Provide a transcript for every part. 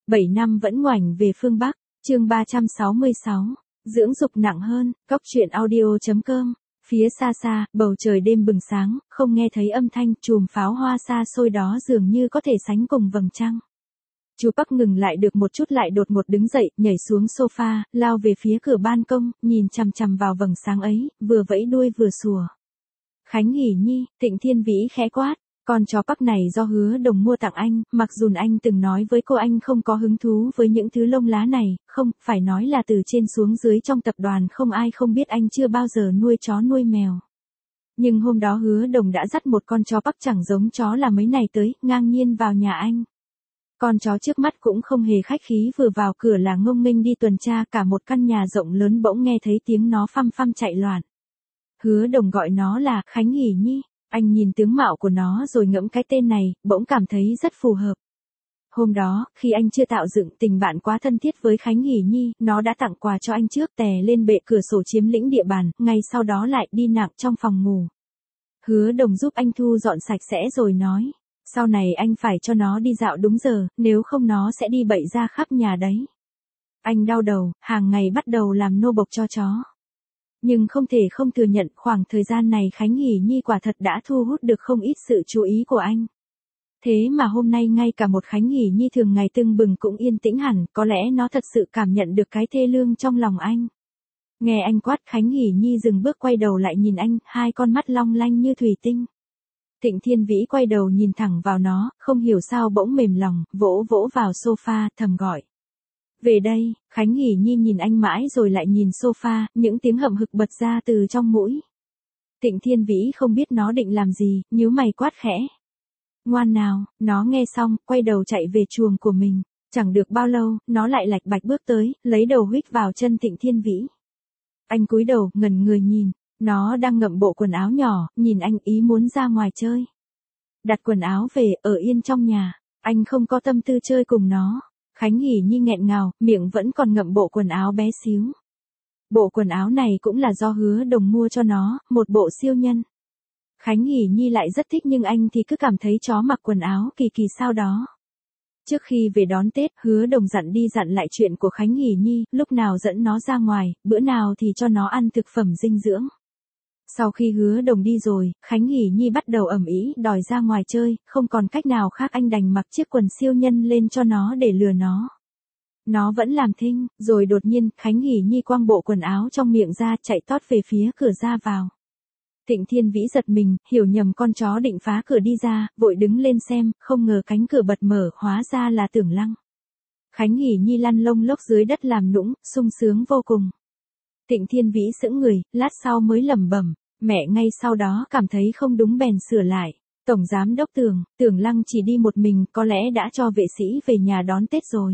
7 năm vẫn ngoảnh về phương Bắc, chương 366, dưỡng dục nặng hơn, Cóc truyện audio.com. Phía xa xa, bầu trời đêm bừng sáng, không nghe thấy âm thanh, chùm pháo hoa xa xôi đó dường như có thể sánh cùng vầng trăng. Chú Bắc ngừng lại được một chút lại đột ngột đứng dậy, nhảy xuống sofa, lao về phía cửa ban công, nhìn chằm chằm vào vầng sáng ấy, vừa vẫy đuôi vừa sủa. Khánh Hỷ Nhi, Thịnh Thiên Vĩ khẽ quát. Con chó Bắc này do Hứa Đồng mua tặng anh, mặc dù anh từng nói với cô anh không có hứng thú với những thứ lông lá này, không, phải nói là từ trên xuống dưới trong tập đoàn không ai không biết anh chưa bao giờ nuôi chó nuôi mèo. Nhưng hôm đó Hứa Đồng đã dắt một con chó Bắc chẳng giống chó là mấy này tới, ngang nhiên vào nhà anh. Con chó trước mắt cũng không hề khách khí, vừa vào cửa là ngông nghênh đi tuần tra, cả một căn nhà rộng lớn bỗng nghe thấy tiếng nó phăm phăm chạy loạn. Hứa Đồng gọi nó là Khánh Hỷ Nhi. Anh nhìn tướng mạo của nó rồi ngẫm cái tên này, bỗng cảm thấy rất phù hợp. Hôm đó, khi anh chưa tạo dựng tình bạn quá thân thiết với Khánh Hỷ Nhi, nó đã tặng quà cho anh trước, tè lên bệ cửa sổ chiếm lĩnh địa bàn, ngay sau đó lại đi nặng trong phòng ngủ. Hứa Đồng giúp anh thu dọn sạch sẽ rồi nói, sau này anh phải cho nó đi dạo đúng giờ, nếu không nó sẽ đi bậy ra khắp nhà đấy. Anh đau đầu, hàng ngày bắt đầu làm nô bộc cho chó. Nhưng không thể không thừa nhận khoảng thời gian này Khánh Hỷ Nhi quả thật đã thu hút được không ít sự chú ý của anh. Thế mà hôm nay ngay cả một Khánh Hỷ Nhi thường ngày tưng bừng cũng yên tĩnh hẳn, có lẽ nó thật sự cảm nhận được cái thê lương trong lòng anh. Nghe anh quát, Khánh Hỷ Nhi dừng bước quay đầu lại nhìn anh, hai con mắt long lanh như thủy tinh. Thịnh Thiên Vĩ quay đầu nhìn thẳng vào nó, không hiểu sao bỗng mềm lòng, vỗ vỗ vào sofa, thầm gọi. Về đây, Khánh Hỷ Nhi nhìn anh mãi rồi lại nhìn sofa, những tiếng hậm hực bật ra từ trong mũi. Thịnh Thiên Vĩ không biết nó định làm gì, nhíu mày quát khẽ. Ngoan nào, nó nghe xong, quay đầu chạy về chuồng của mình. Chẳng được bao lâu, nó lại lạch bạch bước tới, lấy đầu huých vào chân Thịnh Thiên Vĩ. Anh cúi đầu, ngẩn người nhìn, nó đang ngậm bộ quần áo nhỏ, nhìn anh ý muốn ra ngoài chơi. Đặt quần áo về, ở yên trong nhà, anh không có tâm tư chơi cùng nó. Khánh Hỷ Nhi nghẹn ngào, miệng vẫn còn ngậm bộ quần áo bé xíu. Bộ quần áo này cũng là do Hứa Đồng mua cho nó, một bộ siêu nhân. Khánh Hỷ Nhi lại rất thích nhưng anh thì cứ cảm thấy chó mặc quần áo kỳ kỳ sao đó. Trước khi về đón Tết, Hứa Đồng dặn đi dặn lại chuyện của Khánh Hỷ Nhi, lúc nào dẫn nó ra ngoài, bữa nào thì cho nó ăn thực phẩm dinh dưỡng. Sau khi Hứa Đồng đi rồi, Khánh Hỷ Nhi bắt đầu ầm ĩ đòi ra ngoài chơi, không còn cách nào khác anh đành mặc chiếc quần siêu nhân lên cho nó để lừa nó. Nó vẫn làm thinh, rồi đột nhiên, Khánh Hỷ Nhi quăng bộ quần áo trong miệng ra, chạy tót về phía cửa ra vào. Thịnh Thiên Vĩ giật mình, hiểu nhầm con chó định phá cửa đi ra, vội đứng lên xem, không ngờ cánh cửa bật mở, hóa ra là Tưởng Lăng. Khánh Hỷ Nhi lăn lông lốc dưới đất làm nũng, sung sướng vô cùng. Thịnh Thiên Vĩ sững người, lát sau mới lẩm bẩm, mẹ ngay sau đó cảm thấy không đúng bèn sửa lại. Tổng giám đốc Tưởng Lăng chỉ đi một mình, có lẽ đã cho vệ sĩ về nhà đón Tết rồi.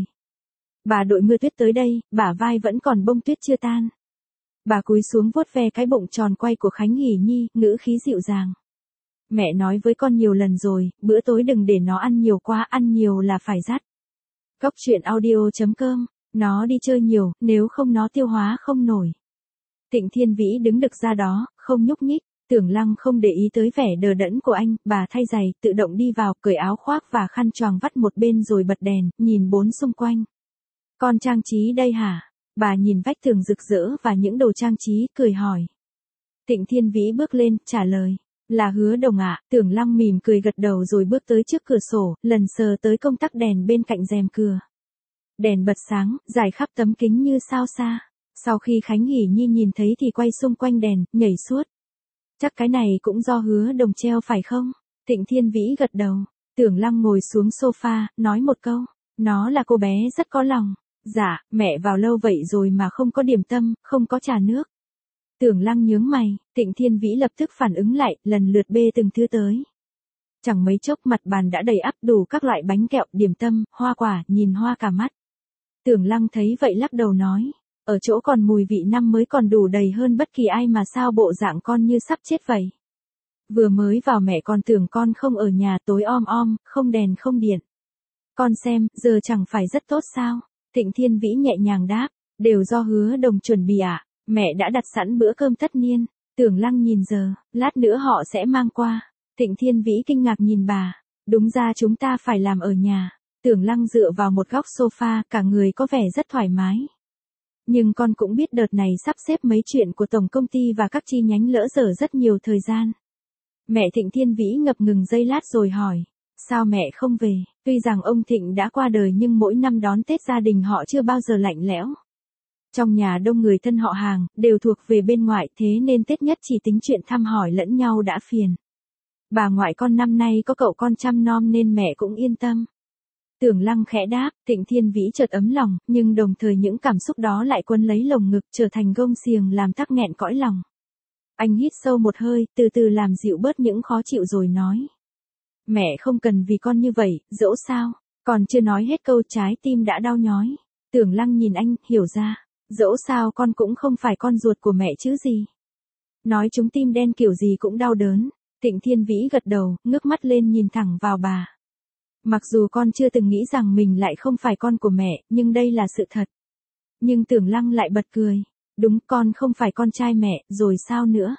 Bà đội mưa tuyết tới đây, bả vai vẫn còn bông tuyết chưa tan. Bà cúi xuống vuốt ve cái bụng tròn quay của Khánh Hỷ Nhi, ngữ khí dịu dàng. Mẹ nói với con nhiều lần rồi, bữa tối đừng để nó ăn nhiều quá, ăn nhiều là phải dắt. Cóc truyện audio.com, nó đi chơi nhiều, nếu không nó tiêu hóa không nổi. Thịnh Thiên Vĩ đứng đực ra đó, không nhúc nhích, Tưởng Lăng không để ý tới vẻ đờ đẫn của anh, bà thay giày, tự động đi vào, cởi áo khoác và khăn choàng vắt một bên rồi bật đèn, nhìn bốn xung quanh. Con trang trí đây hả? Bà nhìn vách tường rực rỡ và những đồ trang trí, cười hỏi. Thịnh Thiên Vĩ bước lên, trả lời. Là Hứa Đồng ạ. Tưởng Lăng mỉm cười gật đầu rồi bước tới trước cửa sổ, lần sờ tới công tắc đèn bên cạnh rèm cửa. Đèn bật sáng, rải khắp tấm kính như sao xa. Sau khi Khánh Hỷ Nhi nhìn thấy thì quay xung quanh đèn, nhảy suốt. Chắc cái này cũng do Hứa Đồng treo phải không? Thịnh Thiên Vĩ gật đầu. Tưởng Lăng ngồi xuống sofa, nói một câu. Nó là cô bé rất có lòng. Dạ, mẹ vào lâu vậy rồi mà không có điểm tâm, không có trà nước. Tưởng Lăng nhướng mày, Thịnh Thiên Vĩ lập tức phản ứng lại, lần lượt bê từng thứ tới. Chẳng mấy chốc mặt bàn đã đầy ắp đủ các loại bánh kẹo, điểm tâm, hoa quả, nhìn hoa cả mắt. Tưởng Lăng thấy vậy lắc đầu nói, ở chỗ còn mùi vị năm mới còn đủ đầy hơn bất kỳ ai mà sao bộ dạng con như sắp chết vậy. Vừa mới vào mẹ còn tưởng con không ở nhà, tối om, không đèn không điện. Con xem, giờ chẳng phải rất tốt sao? Thịnh Thiên Vĩ nhẹ nhàng đáp, đều do Hứa Đồng chuẩn bị ạ. Mẹ đã đặt sẵn bữa cơm tất niên. Tưởng Lăng nhìn giờ, lát nữa họ sẽ mang qua. Thịnh Thiên Vĩ kinh ngạc nhìn bà, đúng ra chúng ta phải làm ở nhà. Tưởng Lăng dựa vào một góc sofa, cả người có vẻ rất thoải mái. Nhưng con cũng biết đợt này sắp xếp mấy chuyện của tổng công ty và các chi nhánh lỡ dở rất nhiều thời gian. Mẹ Thịnh Thiên Vĩ ngập ngừng giây lát rồi hỏi, sao mẹ không về? Tuy rằng ông Thịnh đã qua đời nhưng mỗi năm đón Tết gia đình họ chưa bao giờ lạnh lẽo. Trong nhà đông người thân họ hàng, đều thuộc về bên ngoại, thế nên Tết nhất chỉ tính chuyện thăm hỏi lẫn nhau đã phiền. Bà ngoại con năm nay có cậu con chăm nom nên mẹ cũng yên tâm. Tưởng Lăng khẽ đáp, Thịnh Thiên Vĩ chợt ấm lòng, nhưng đồng thời những cảm xúc đó lại quấn lấy lồng ngực trở thành gông xiềng làm tắc nghẹn cõi lòng. Anh hít sâu một hơi, từ từ làm dịu bớt những khó chịu rồi nói. Mẹ không cần vì con như vậy, dẫu sao, còn chưa nói hết câu trái tim đã đau nhói. Tưởng Lăng nhìn anh, hiểu ra, dẫu sao con cũng không phải con ruột của mẹ chứ gì. Nói chúng tim đen kiểu gì cũng đau đớn. Thịnh Thiên Vĩ gật đầu, ngước mắt lên nhìn thẳng vào bà. Mặc dù con chưa từng nghĩ rằng mình lại không phải con của mẹ, nhưng đây là sự thật. Nhưng Tưởng Lăng lại bật cười. Đúng, con không phải con trai mẹ, rồi sao nữa?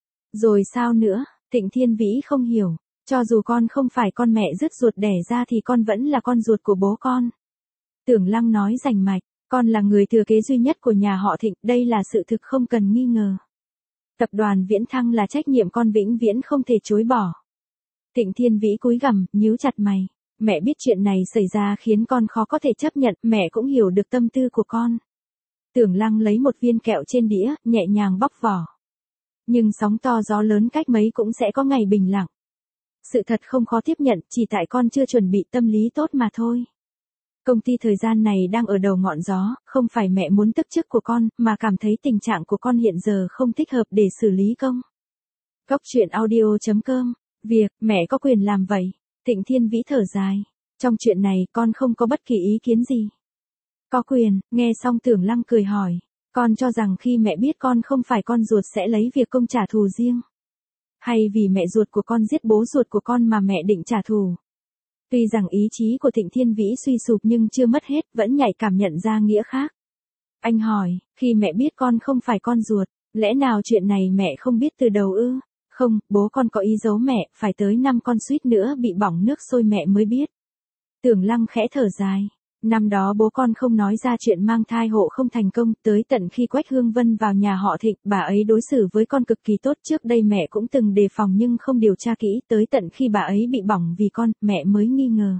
Rồi sao nữa? Thịnh Thiên Vĩ không hiểu. Cho dù con không phải con mẹ rứt ruột đẻ ra thì con vẫn là con ruột của bố con. Tưởng Lăng nói rành mạch, con là người thừa kế duy nhất của nhà họ Thịnh, đây là sự thực không cần nghi ngờ. Tập đoàn Viễn Thăng là trách nhiệm con vĩnh viễn không thể chối bỏ. Thịnh Thiên Vĩ cúi gằm, nhíu chặt mày. Mẹ biết chuyện này xảy ra khiến con khó có thể chấp nhận, mẹ cũng hiểu được tâm tư của con. Tưởng Lăng lấy một viên kẹo trên đĩa, nhẹ nhàng bóc vỏ. Nhưng sóng to gió lớn cách mấy cũng sẽ có ngày bình lặng. Sự thật không khó tiếp nhận, chỉ tại con chưa chuẩn bị tâm lý tốt mà thôi. Công ty thời gian này đang ở đầu ngọn gió, không phải mẹ muốn tức chức của con, mà cảm thấy tình trạng của con hiện giờ không thích hợp để xử lý công. Góc truyện audio.com, việc, mẹ có quyền làm vậy. Thịnh Thiên Vĩ thở dài. Trong chuyện này con không có bất kỳ ý kiến gì. Có quyền, nghe xong Tưởng Lăng cười hỏi. Con cho rằng khi mẹ biết con không phải con ruột sẽ lấy việc công trả thù riêng. Hay vì mẹ ruột của con giết bố ruột của con mà mẹ định trả thù. Tuy rằng ý chí của Thịnh Thiên Vĩ suy sụp nhưng chưa mất hết, vẫn nhạy cảm nhận ra nghĩa khác. Anh hỏi, khi mẹ biết con không phải con ruột, lẽ nào chuyện này mẹ không biết từ đầu ư? Không, bố con có ý giấu mẹ, phải tới 5 con suýt nữa bị bỏng nước sôi mẹ mới biết. Tưởng Lăng khẽ thở dài. Năm đó bố con không nói ra chuyện mang thai hộ không thành công, tới tận khi Quách Hương Vân vào nhà họ Thịnh, bà ấy đối xử với con cực kỳ tốt, trước đây mẹ cũng từng đề phòng nhưng không điều tra kỹ, tới tận khi bà ấy bị bỏng vì con, mẹ mới nghi ngờ.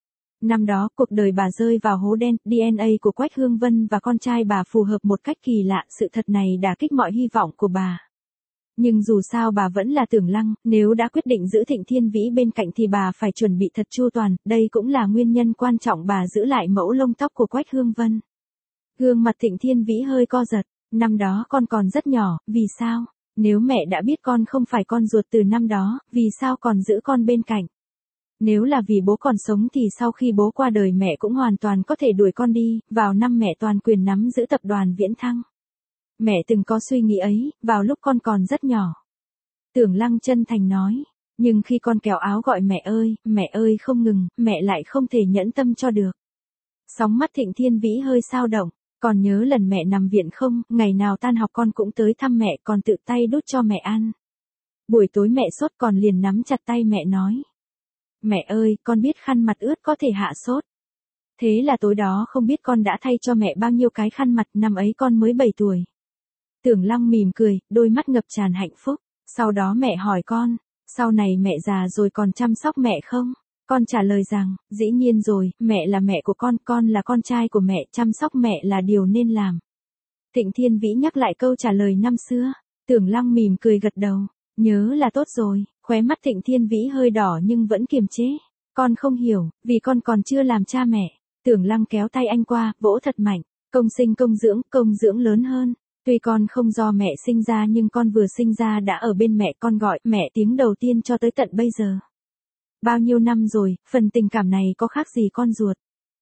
Năm đó, cuộc đời bà rơi vào hố đen, DNA của Quách Hương Vân và con trai bà phù hợp một cách kỳ lạ, sự thật này đả kích mọi hy vọng của bà. Nhưng dù sao bà vẫn là Tưởng Lăng, nếu đã quyết định giữ Thịnh Thiên Vĩ bên cạnh thì bà phải chuẩn bị thật chu toàn, đây cũng là nguyên nhân quan trọng bà giữ lại mẫu lông tóc của Quách Hương Vân. Gương mặt Thịnh Thiên Vĩ hơi co giật, năm đó con còn rất nhỏ, vì sao? Nếu mẹ đã biết con không phải con ruột từ năm đó, vì sao còn giữ con bên cạnh? Nếu là vì bố còn sống thì sau khi bố qua đời mẹ cũng hoàn toàn có thể đuổi con đi, vào năm mẹ toàn quyền nắm giữ tập đoàn Viễn Thăng. Mẹ từng có suy nghĩ ấy, vào lúc con còn rất nhỏ. Tưởng Lăng chân thành nói, nhưng khi con kéo áo gọi mẹ ơi không ngừng, mẹ lại không thể nhẫn tâm cho được. Sóng mắt Thịnh Thiên Vĩ hơi xao động, còn nhớ lần mẹ nằm viện không, ngày nào tan học con cũng tới thăm mẹ còn tự tay đút cho mẹ ăn. Buổi tối mẹ sốt còn liền nắm chặt tay mẹ nói. Mẹ ơi, con biết khăn mặt ướt có thể hạ sốt. Thế là tối đó không biết con đã thay cho mẹ bao nhiêu cái khăn mặt, năm ấy con mới 7 tuổi. Tưởng Lăng mỉm cười, đôi mắt ngập tràn hạnh phúc. Sau đó mẹ hỏi con, sau này mẹ già rồi còn chăm sóc mẹ không? Con trả lời rằng, dĩ nhiên rồi, mẹ là mẹ của con là con trai của mẹ, chăm sóc mẹ là điều nên làm. Thịnh Thiên Vĩ nhắc lại câu trả lời năm xưa. Tưởng Lăng mỉm cười gật đầu, nhớ là tốt rồi, khóe mắt Thịnh Thiên Vĩ hơi đỏ nhưng vẫn kiềm chế. Con không hiểu, vì con còn chưa làm cha mẹ. Tưởng Lăng kéo tay anh qua, vỗ thật mạnh, công sinh công dưỡng lớn hơn. Tuy con không do mẹ sinh ra nhưng con vừa sinh ra đã ở bên mẹ, con gọi mẹ tiếng đầu tiên cho tới tận bây giờ. Bao nhiêu năm rồi, phần tình cảm này có khác gì con ruột.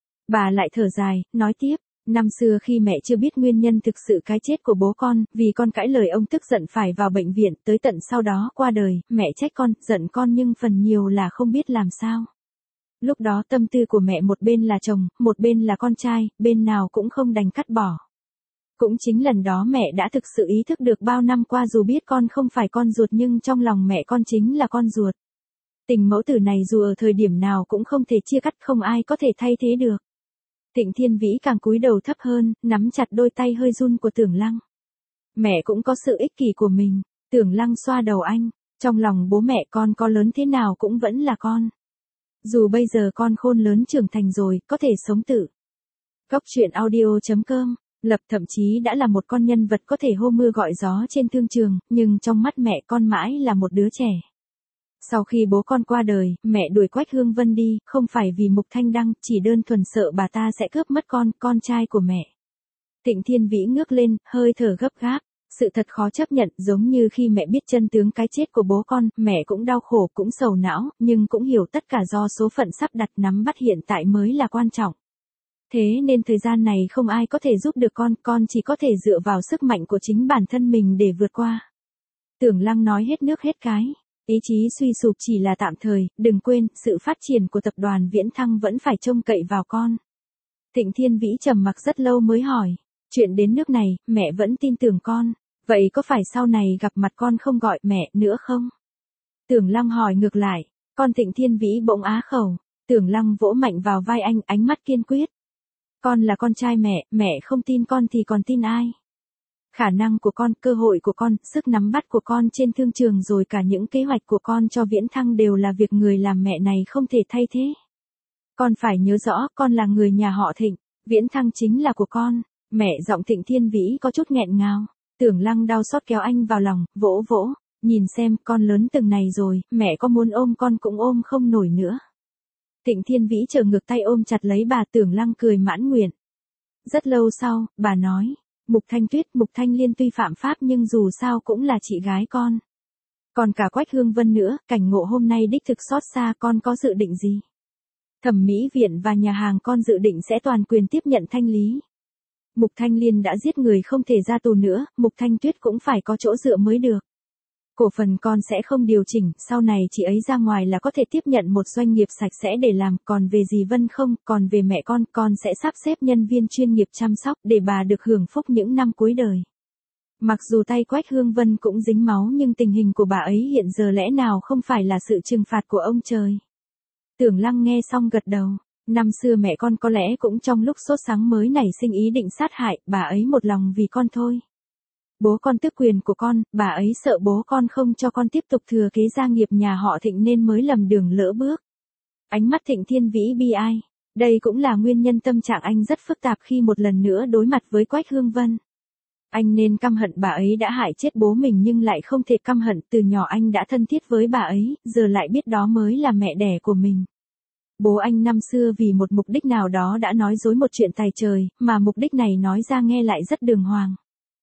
Bà lại thở dài, nói tiếp, năm xưa khi mẹ chưa biết nguyên nhân thực sự cái chết của bố con, vì con cãi lời ông tức giận phải vào bệnh viện, tới tận sau đó qua đời, mẹ trách con, giận con nhưng phần nhiều là không biết làm sao. Lúc đó tâm tư của mẹ một bên là chồng, một bên là con trai, bên nào cũng không đành cắt bỏ. Cũng chính lần đó mẹ đã thực sự ý thức được bao năm qua dù biết con không phải con ruột nhưng trong lòng mẹ con chính là con ruột. Tình mẫu tử này dù ở thời điểm nào cũng không thể chia cắt, không ai có thể thay thế được. Thịnh Thiên Vĩ càng cúi đầu thấp hơn, nắm chặt đôi tay hơi run của Tưởng Lăng. Mẹ cũng có sự ích kỷ của mình. Tưởng Lăng xoa đầu anh. Trong lòng bố mẹ con có lớn thế nào cũng vẫn là con. Dù bây giờ con khôn lớn trưởng thành rồi, có thể sống tự. Góc truyện audio.com. Lập thậm chí đã là một con nhân vật có thể hô mưa gọi gió trên thương trường, nhưng trong mắt mẹ con mãi là một đứa trẻ. Sau khi bố con qua đời, mẹ đuổi Quách Hương Vân đi, không phải vì Mục Thanh Đăng, chỉ đơn thuần sợ bà ta sẽ cướp mất con trai của mẹ. Thịnh Thiên Vĩ ngước lên, hơi thở gấp gáp. Sự thật khó chấp nhận, giống như khi mẹ biết chân tướng cái chết của bố con, mẹ cũng đau khổ, cũng sầu não, nhưng cũng hiểu tất cả do số phận sắp đặt, nắm bắt hiện tại mới là quan trọng. Thế nên thời gian này không ai có thể giúp được con chỉ có thể dựa vào sức mạnh của chính bản thân mình để vượt qua. Tưởng Lăng nói hết nước hết cái. Ý chí suy sụp chỉ là tạm thời, đừng quên, sự phát triển của tập đoàn Viễn Thăng vẫn phải trông cậy vào con. Thịnh Thiên Vĩ trầm mặc rất lâu mới hỏi. Chuyện đến nước này, mẹ vẫn tin tưởng con. Vậy có phải sau này gặp mặt con không gọi mẹ nữa không? Tưởng Lăng hỏi ngược lại. Con Thịnh Thiên Vĩ bỗng á khẩu. Tưởng Lăng vỗ mạnh vào vai anh, ánh mắt kiên quyết. Con là con trai mẹ không tin con thì còn tin ai? Khả năng của con, cơ hội của con, sức nắm bắt của con trên thương trường rồi cả những kế hoạch của con cho Viễn Thăng đều là việc người làm mẹ này không thể thay thế. Con phải nhớ rõ, con là người nhà họ Thịnh, Viễn Thăng chính là của con. Mẹ giọng Thịnh Thiên Vĩ có chút nghẹn ngào. Tưởng Lăng đau xót kéo anh vào lòng, vỗ vỗ. Nhìn xem, con lớn từng này rồi, mẹ có muốn ôm con cũng ôm không nổi nữa. Thịnh Thiên Vĩ trở ngược tay ôm chặt lấy bà. Tưởng Lăng cười mãn nguyện. Rất lâu sau, bà nói. Mục Thanh Tuyết, Mục Thanh Liên tuy phạm pháp nhưng dù sao cũng là chị gái con. Còn cả Quách Hương Vân nữa, cảnh ngộ hôm nay đích thực xót xa, con có dự định gì? Thẩm mỹ viện và nhà hàng con dự định sẽ toàn quyền tiếp nhận thanh lý. Mục Thanh Liên đã giết người không thể ra tù nữa, Mục Thanh Tuyết cũng phải có chỗ dựa mới được. Cổ phần con sẽ không điều chỉnh, sau này chị ấy ra ngoài là có thể tiếp nhận một doanh nghiệp sạch sẽ để làm, còn về dì Vân không, còn về mẹ con sẽ sắp xếp nhân viên chuyên nghiệp chăm sóc để bà được hưởng phúc những năm cuối đời. Mặc dù tay Quách Hương Vân cũng dính máu nhưng tình hình của bà ấy hiện giờ lẽ nào không phải là sự trừng phạt của ông trời. Tưởng Lăng nghe xong gật đầu. Năm xưa mẹ con có lẽ cũng trong lúc sốt sắng mới nảy sinh ý định sát hại, bà ấy một lòng vì con thôi. Bố con tước quyền của con, bà ấy sợ bố con không cho con tiếp tục thừa kế gia nghiệp nhà họ Thịnh nên mới lầm đường lỡ bước. Ánh mắt Thịnh Thiên Vĩ bi ai. Đây cũng là nguyên nhân tâm trạng anh rất phức tạp khi một lần nữa đối mặt với Quách Hương Vân. Anh nên căm hận bà ấy đã hại chết bố mình nhưng lại không thể căm hận, từ nhỏ anh đã thân thiết với bà ấy, giờ lại biết đó mới là mẹ đẻ của mình. Bố anh năm xưa vì một mục đích nào đó đã nói dối một chuyện tày trời, mà mục đích này nói ra nghe lại rất đường hoàng.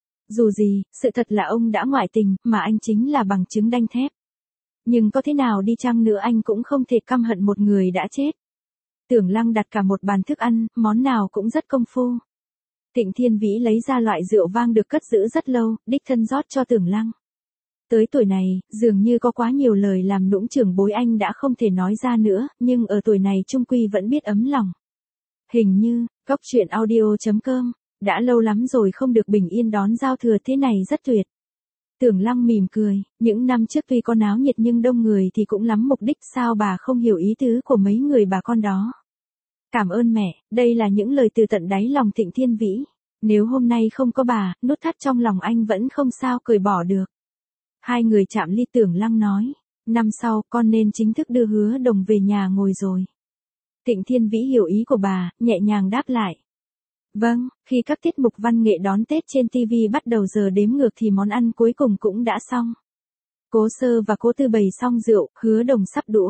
Dù gì, sự thật là ông đã ngoại tình, mà anh chính là bằng chứng đanh thép. Nhưng có thế nào đi chăng nữa anh cũng không thể căm hận một người đã chết. Tưởng Lăng đặt cả một bàn thức ăn, món nào cũng rất công phu. Thịnh Thiên Vĩ lấy ra loại rượu vang được cất giữ rất lâu, đích thân rót cho Tưởng Lăng. Tới tuổi này, dường như có quá nhiều lời làm nũng trưởng bối anh đã không thể nói ra nữa, nhưng ở tuổi này chung quy vẫn biết ấm lòng. Hình như, góc truyện audio.com, đã lâu lắm rồi không được bình yên đón giao thừa thế này rất tuyệt. Tưởng Lăng mỉm cười, những năm trước tuy có náo nhiệt nhưng đông người thì cũng lắm mục đích, sao bà không hiểu ý tứ của mấy người bà con đó. Cảm ơn mẹ, đây là những lời từ tận đáy lòng Thịnh Thiên Vĩ. Nếu hôm nay không có bà, nút thắt trong lòng anh vẫn không sao cởi bỏ được. Hai người chạm ly. Tưởng Lăng nói, năm sau con nên chính thức đưa Hứa Đồng về nhà ngồi rồi. Thịnh Thiên Vĩ hiểu ý của bà, nhẹ nhàng đáp lại. Vâng, khi các tiết mục văn nghệ đón Tết trên TV bắt đầu giờ đếm ngược thì món ăn cuối cùng cũng đã xong. Cố Sơ và Cố Tư bày xong rượu, Hứa Đồng sắp đũa.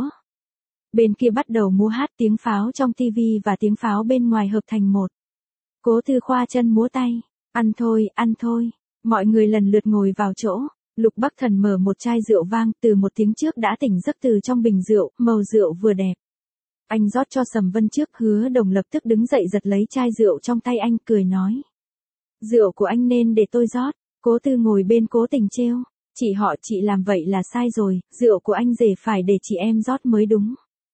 Bên kia bắt đầu múa hát, tiếng pháo trong TV và tiếng pháo bên ngoài hợp thành một. Cố Tư khoa chân múa tay, ăn thôi, mọi người lần lượt ngồi vào chỗ. Lục Bắc Thần mở một chai rượu vang, từ một tiếng trước đã tỉnh giấc từ trong bình rượu, màu rượu vừa đẹp. Anh rót cho Sầm Vân trước, Hứa Đồng lập tức đứng dậy giật lấy chai rượu trong tay anh, cười nói. Rượu của anh nên để tôi rót. Cố Tư ngồi bên Cố Tình trêu. Chị làm vậy là sai rồi, rượu của anh rể phải để chị em rót mới đúng.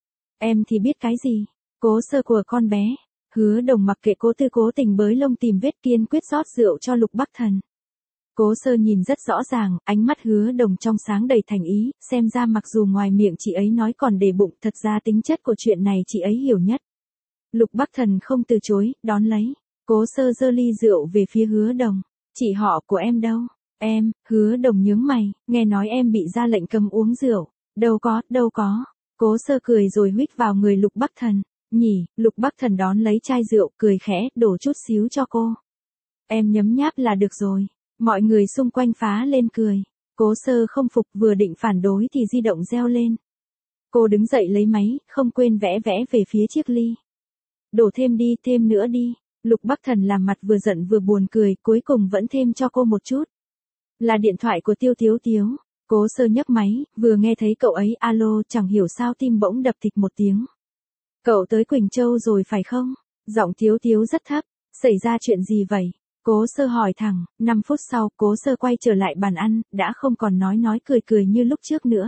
Em thì biết cái gì, Cố Sơ của con bé. Hứa Đồng mặc kệ Cố Tư Cố Tình bới lông tìm vết, kiên quyết rót rượu cho Lục Bắc Thần. Cố Sơ nhìn rất rõ ràng, ánh mắt Hứa Đồng trong sáng đầy thành ý, xem ra mặc dù ngoài miệng chị ấy nói còn để bụng, thật ra tính chất của chuyện này chị ấy hiểu nhất. Lục Bắc Thần không từ chối, đón lấy. Cố Sơ giơ ly rượu về phía Hứa Đồng. Chị họ của em đâu? Em, Hứa Đồng nhướng mày, nghe nói em bị ra lệnh cấm uống rượu. Đâu có. Cố Sơ cười rồi huých vào người Lục Bắc Thần. Nhỉ, Lục Bắc Thần đón lấy chai rượu, cười khẽ, đổ chút xíu cho cô. Em nhấm nháp là được rồi. Mọi người xung quanh phá lên cười. Cố Sơ không phục, vừa định phản đối thì di động reo lên. Cô đứng dậy lấy máy, không quên vẽ về phía chiếc ly. Đổ thêm đi, thêm nữa đi. Lục Bắc Thần làm mặt vừa giận vừa buồn cười, cuối cùng vẫn thêm cho cô một chút. Là điện thoại của Tiêu Tiếu Tiếu. Cố Sơ nhấc máy, vừa nghe thấy cậu ấy alo, chẳng hiểu sao tim bỗng đập thịch một tiếng. Cậu tới Quỳnh Châu rồi phải không? Giọng Tiếu Tiếu rất thấp. Xảy ra chuyện gì vậy? Cố Sơ hỏi thẳng. 5 phút sau, Cố Sơ quay trở lại bàn ăn, đã không còn nói cười như lúc trước nữa.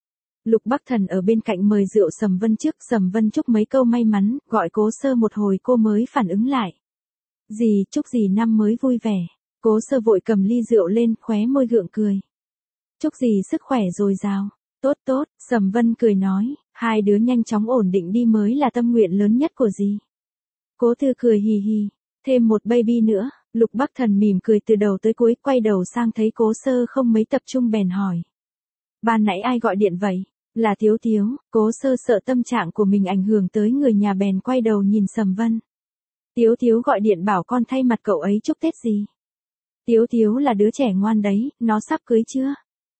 Lục Bắc Thần ở bên cạnh mời rượu Sầm Vân trước, Sầm Vân chúc mấy câu may mắn, gọi Cố Sơ một hồi cô mới phản ứng lại. Chúc gì năm mới vui vẻ. Cố Sơ vội cầm ly rượu lên, khóe môi gượng cười. Chúc gì sức khỏe dồi dào. Tốt, Sầm Vân cười nói, hai đứa nhanh chóng ổn định đi mới là tâm nguyện lớn nhất của dì. Cố Tư cười hì hì, thêm một baby nữa. Lục Bắc Thần mỉm cười từ đầu tới cuối, quay đầu sang thấy Cố Sơ không mấy tập trung bèn hỏi. Ban nãy ai gọi điện vậy? Là Tiếu Tiếu. Cố Sơ sợ tâm trạng của mình ảnh hưởng tới người nhà bèn quay đầu nhìn Sầm Vân. Tiếu Tiếu gọi điện bảo con thay mặt cậu ấy chúc Tết gì? Tiếu Tiếu là đứa trẻ ngoan đấy, nó sắp cưới chưa?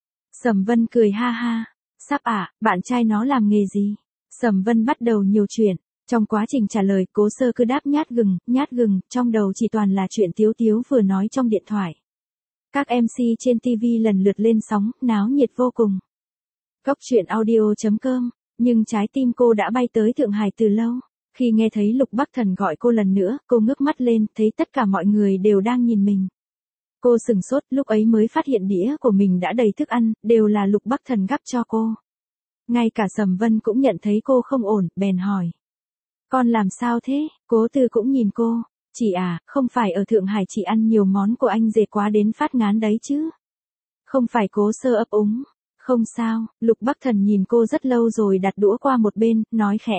Sầm Vân cười ha ha. Sắp à, bạn trai nó làm nghề gì? Sầm Vân bắt đầu nhiều chuyện. Trong quá trình trả lời, Cố Sơ cứ đáp nhát gừng, trong đầu chỉ toàn là chuyện Tiếu Tiếu vừa nói trong điện thoại. Các MC trên TV lần lượt lên sóng, náo nhiệt vô cùng. Cốc truyện audio.com, nhưng trái tim cô đã bay tới Thượng Hải từ lâu. Khi nghe thấy Lục Bắc Thần gọi cô lần nữa, cô ngước mắt lên, thấy tất cả mọi người đều đang nhìn mình. Cô sừng sốt, lúc ấy mới phát hiện đĩa của mình đã đầy thức ăn, đều là Lục Bắc Thần gắp cho cô. Ngay cả Sầm Vân cũng nhận thấy cô không ổn, bèn hỏi. Con làm sao thế? Cố Tư cũng nhìn cô. Chị à, không phải ở Thượng Hải chị ăn nhiều món của anh dệt quá đến phát ngán đấy chứ? Không phải. Cố Sơ ấp úng. Không sao. Lục Bắc Thần nhìn cô rất lâu rồi đặt đũa qua một bên, nói khẽ.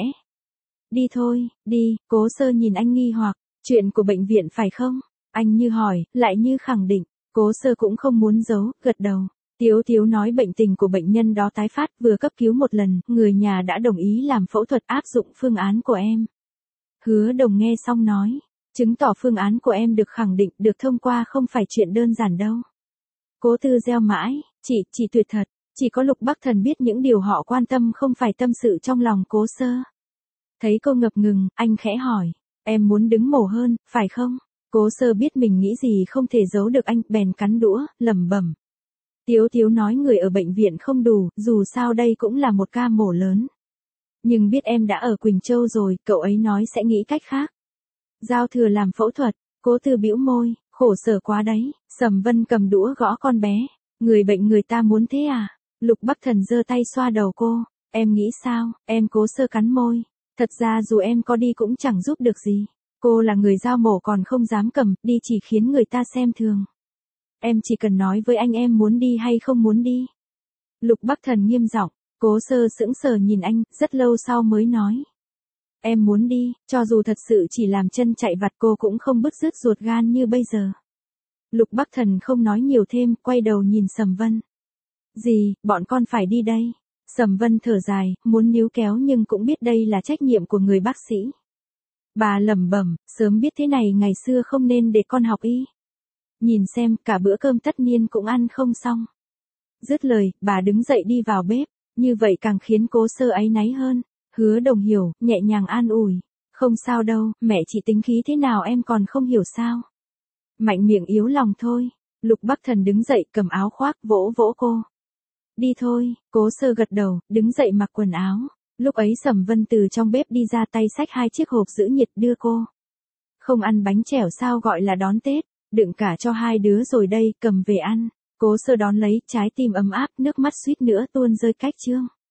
Đi thôi, đi. Cố Sơ nhìn anh nghi hoặc. Chuyện của bệnh viện phải không? Anh như hỏi, lại như khẳng định. Cố Sơ cũng không muốn giấu, gật đầu. Tiếu Tiếu nói bệnh tình của bệnh nhân đó tái phát, vừa cấp cứu một lần, người nhà đã đồng ý làm phẫu thuật áp dụng phương án của em. Hứa Đồng nghe xong nói, chứng tỏ phương án của em được khẳng định, được thông qua không phải chuyện đơn giản đâu. Cố Tư reo mãi, chị tuyệt thật, chỉ có Lục Bắc Thần biết những điều họ quan tâm không phải tâm sự trong lòng Cố Sơ. Thấy cô ngập ngừng, anh khẽ hỏi, em muốn đứng mổ hơn, phải không? Cố Sơ biết mình nghĩ gì không thể giấu được anh, bèn cắn đũa, lẩm bẩm. Tiếu Tiếu nói người ở bệnh viện không đủ, dù sao đây cũng là một ca mổ lớn. Nhưng biết em đã ở Quỳnh Châu rồi, cậu ấy nói sẽ nghĩ cách khác. Giao thừa làm phẫu thuật, Cố Tư bĩu môi, khổ sở quá đấy. Sầm Vân cầm đũa gõ con bé. Người bệnh người ta muốn thế à? Lục Bắc Thần giơ tay xoa đầu cô. Em nghĩ sao? Em Cố Sơ cắn môi. Thật ra dù em có đi cũng chẳng giúp được gì. Cô là người giao mổ còn không dám cầm, đi chỉ khiến người ta xem thường. Em chỉ cần nói với anh em muốn đi hay không muốn đi. Lục Bắc Thần nghiêm giọng. Cố Sơ sững sờ nhìn anh, rất lâu sau mới nói. Em muốn đi, cho dù thật sự chỉ làm chân chạy vặt cô cũng không bứt rứt ruột gan như bây giờ. Lục Bắc Thần không nói nhiều thêm, quay đầu nhìn Sầm Vân. Bọn con phải đi đây. Sầm Vân thở dài, muốn níu kéo nhưng cũng biết đây là trách nhiệm của người bác sĩ. Bà lẩm bẩm, sớm biết thế này ngày xưa không nên để con học y. Nhìn xem, cả bữa cơm tất niên cũng ăn không xong. Dứt lời, bà đứng dậy đi vào bếp, như vậy càng khiến Cố Sơ áy náy hơn. Hứa Đồng hiểu, nhẹ nhàng an ủi. Không sao đâu, mẹ chị tính khí thế nào em còn không hiểu sao. Mạnh miệng yếu lòng thôi. Lục Bắc Thần đứng dậy cầm áo khoác vỗ vỗ cô. Đi thôi. Cố Sơ gật đầu, đứng dậy mặc quần áo. Lúc ấy Sầm Vân từ trong bếp đi ra, tay xách 2 chiếc hộp giữ nhiệt đưa cô. Không ăn bánh chèo sao gọi là đón Tết, đựng cả cho hai đứa rồi đây, cầm về ăn. Cố Sơ đón lấy, trái tim ấm áp, nước mắt suýt nữa tuôn rơi cách chương.